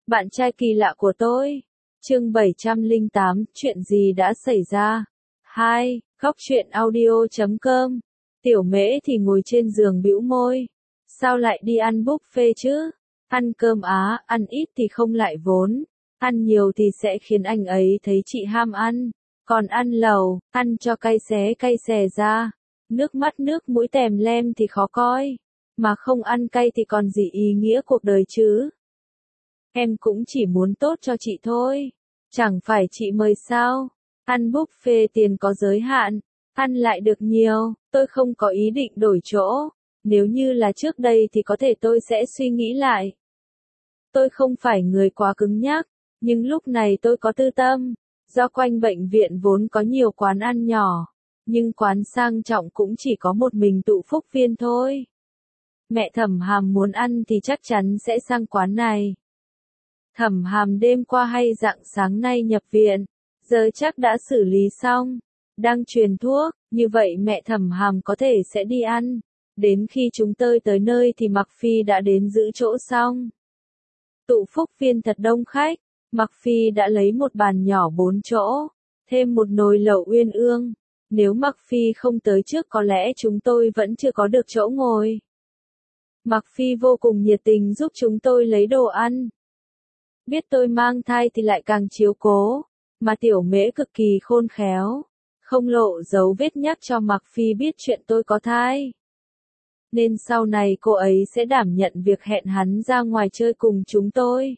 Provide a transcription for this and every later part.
Bạn trai kỳ lạ của tôi. Chương 708, chuyện gì đã xảy ra? 2. Góc truyện audio.com. Tiểu Mễ thì ngồi trên giường bĩu môi. Sao lại đi ăn buffet chứ? Ăn cơm Á, ăn ít thì không lại vốn. Ăn nhiều thì sẽ khiến anh ấy thấy chị ham ăn. Còn ăn lẩu, ăn cho cay xè ra. Nước mắt nước mũi tèm lem thì khó coi. Mà không ăn cay thì còn gì ý nghĩa cuộc đời chứ? Em cũng chỉ muốn tốt cho chị thôi. Chẳng phải chị mời sao? Ăn buffet tiền có giới hạn. Ăn lại được nhiều, tôi không có ý định đổi chỗ. Nếu như là trước đây thì có thể tôi sẽ suy nghĩ lại. Tôi không phải người quá cứng nhắc, nhưng lúc này tôi có tư tâm. Do quanh bệnh viện vốn có nhiều quán ăn nhỏ, nhưng quán sang trọng cũng chỉ có một mình Tụ Phúc Viên thôi. Mẹ Thẩm Hàm muốn ăn thì chắc chắn sẽ sang quán này. Thẩm Hàm đêm qua hay rạng sáng nay nhập viện, giờ chắc đã xử lý xong, đang truyền thuốc, như vậy mẹ Thẩm Hàm có thể sẽ đi ăn. Đến khi chúng tôi tới nơi thì Mặc Phi đã đến giữ chỗ xong. Tụ Phúc Viên thật đông khách, Mặc Phi đã lấy một bàn nhỏ 4 chỗ, thêm một nồi lẩu uyên ương. Nếu Mặc Phi không tới trước có lẽ chúng tôi vẫn chưa có được chỗ ngồi. Mặc Phi vô cùng nhiệt tình giúp chúng tôi lấy đồ ăn. Biết tôi mang thai thì lại càng chiếu cố, mà Tiểu Mễ cực kỳ khôn khéo, không lộ dấu vết nhắc cho Mặc Phi biết chuyện tôi có thai. Nên sau này cô ấy sẽ đảm nhận việc hẹn hắn ra ngoài chơi cùng chúng tôi.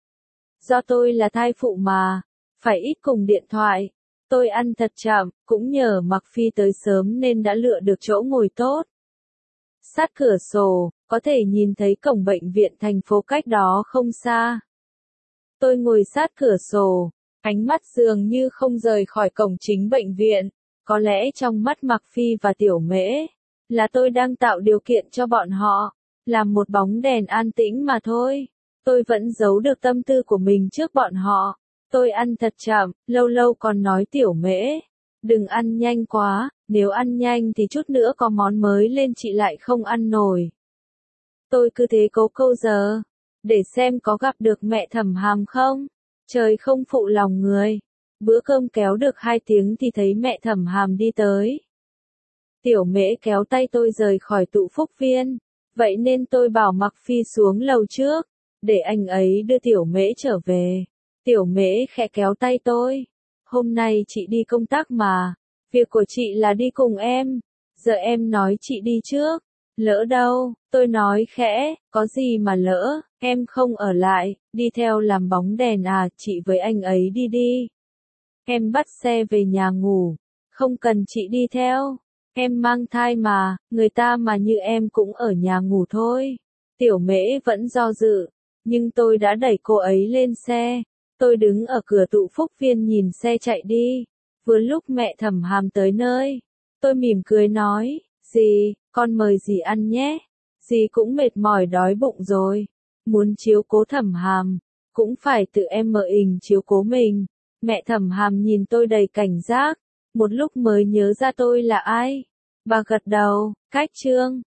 Do tôi là thai phụ mà, phải ít cùng điện thoại, tôi ăn thật chậm, cũng nhờ Mặc Phi tới sớm nên đã lựa được chỗ ngồi tốt. Sát cửa sổ, có thể nhìn thấy cổng bệnh viện thành phố cách đó không xa. Tôi ngồi sát cửa sổ, ánh mắt dường như không rời khỏi cổng chính bệnh viện. Có lẽ trong mắt Mặc Phi và Tiểu Mễ, là tôi đang tạo điều kiện cho bọn họ, làm một bóng đèn an tĩnh mà thôi. Tôi vẫn giấu được tâm tư của mình trước bọn họ. Tôi ăn thật chậm, lâu lâu còn nói Tiểu Mễ, đừng ăn nhanh quá, nếu ăn nhanh thì chút nữa có món mới lên chị lại không ăn nổi. Tôi cứ thế cố câu giờ, để xem có gặp được mẹ Thẩm Hàm không. Trời không phụ lòng người. Bữa cơm kéo được 2 tiếng thì thấy mẹ Thẩm Hàm đi tới. Tiểu Mễ kéo tay tôi rời khỏi Tụ Phúc Viên, vậy nên tôi bảo Mặc Phi xuống lầu trước, để anh ấy đưa Tiểu Mễ trở về. Tiểu Mễ khẽ kéo tay tôi. Hôm nay chị đi công tác mà, việc của chị là đi cùng em. Giờ em nói chị đi trước. Lỡ đâu, tôi nói khẽ, có gì mà lỡ, em không ở lại, đi theo làm bóng đèn à, chị với anh ấy đi đi. Em bắt xe về nhà ngủ, không cần chị đi theo. Em mang thai mà, người ta mà như em cũng ở nhà ngủ thôi. Tiểu Mễ vẫn do dự, nhưng tôi đã đẩy cô ấy lên xe. Tôi đứng ở cửa Tụ Phúc Viên nhìn xe chạy đi. Vừa lúc mẹ Thẩm Hàm tới nơi, tôi mỉm cười nói, dì, con mời dì ăn nhé. Dì cũng mệt mỏi đói bụng rồi. Muốn chiếu cố Thẩm Hàm, cũng phải tự em mở ình chiếu cố mình. Mẹ Thẩm Hàm nhìn tôi đầy cảnh giác, một lúc mới nhớ ra tôi là ai. Bà gật đầu, cách chương.